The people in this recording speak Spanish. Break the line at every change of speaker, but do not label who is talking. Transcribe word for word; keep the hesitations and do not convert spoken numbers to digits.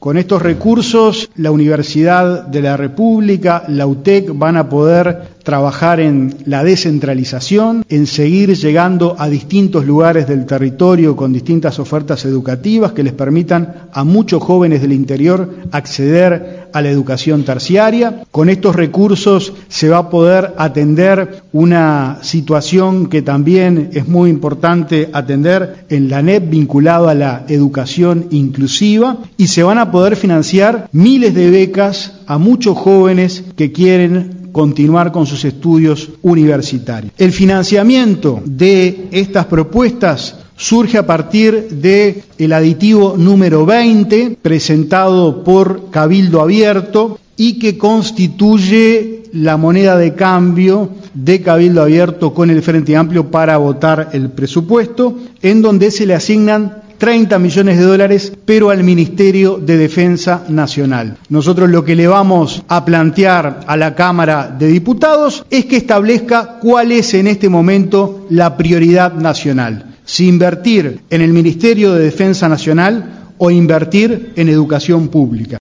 Con estos recursos, la Universidad de la República, la U T E C, van a poder trabajar en la descentralización, en seguir llegando a distintos lugares del territorio con distintas ofertas educativas que les permitan a muchos jóvenes del interior acceder a la educación terciaria. Con estos recursos se va a poder atender una situación que también es muy importante atender en la N E P vinculado a la educación inclusiva, y se van a poder financiar miles de becas a muchos jóvenes que quieren continuar con sus estudios universitarios. El financiamiento de estas propuestas surge a partir del aditivo número veinte, presentado por Cabildo Abierto, y que constituye la moneda de cambio de Cabildo Abierto con el Frente Amplio para votar el presupuesto, en donde se le asignan treinta millones de dólares, pero al Ministerio de Defensa Nacional. Nosotros lo que le vamos a plantear a la Cámara de Diputados es que establezca cuál es en este momento la prioridad nacional: si invertir en el Ministerio de Defensa Nacional o invertir en educación pública.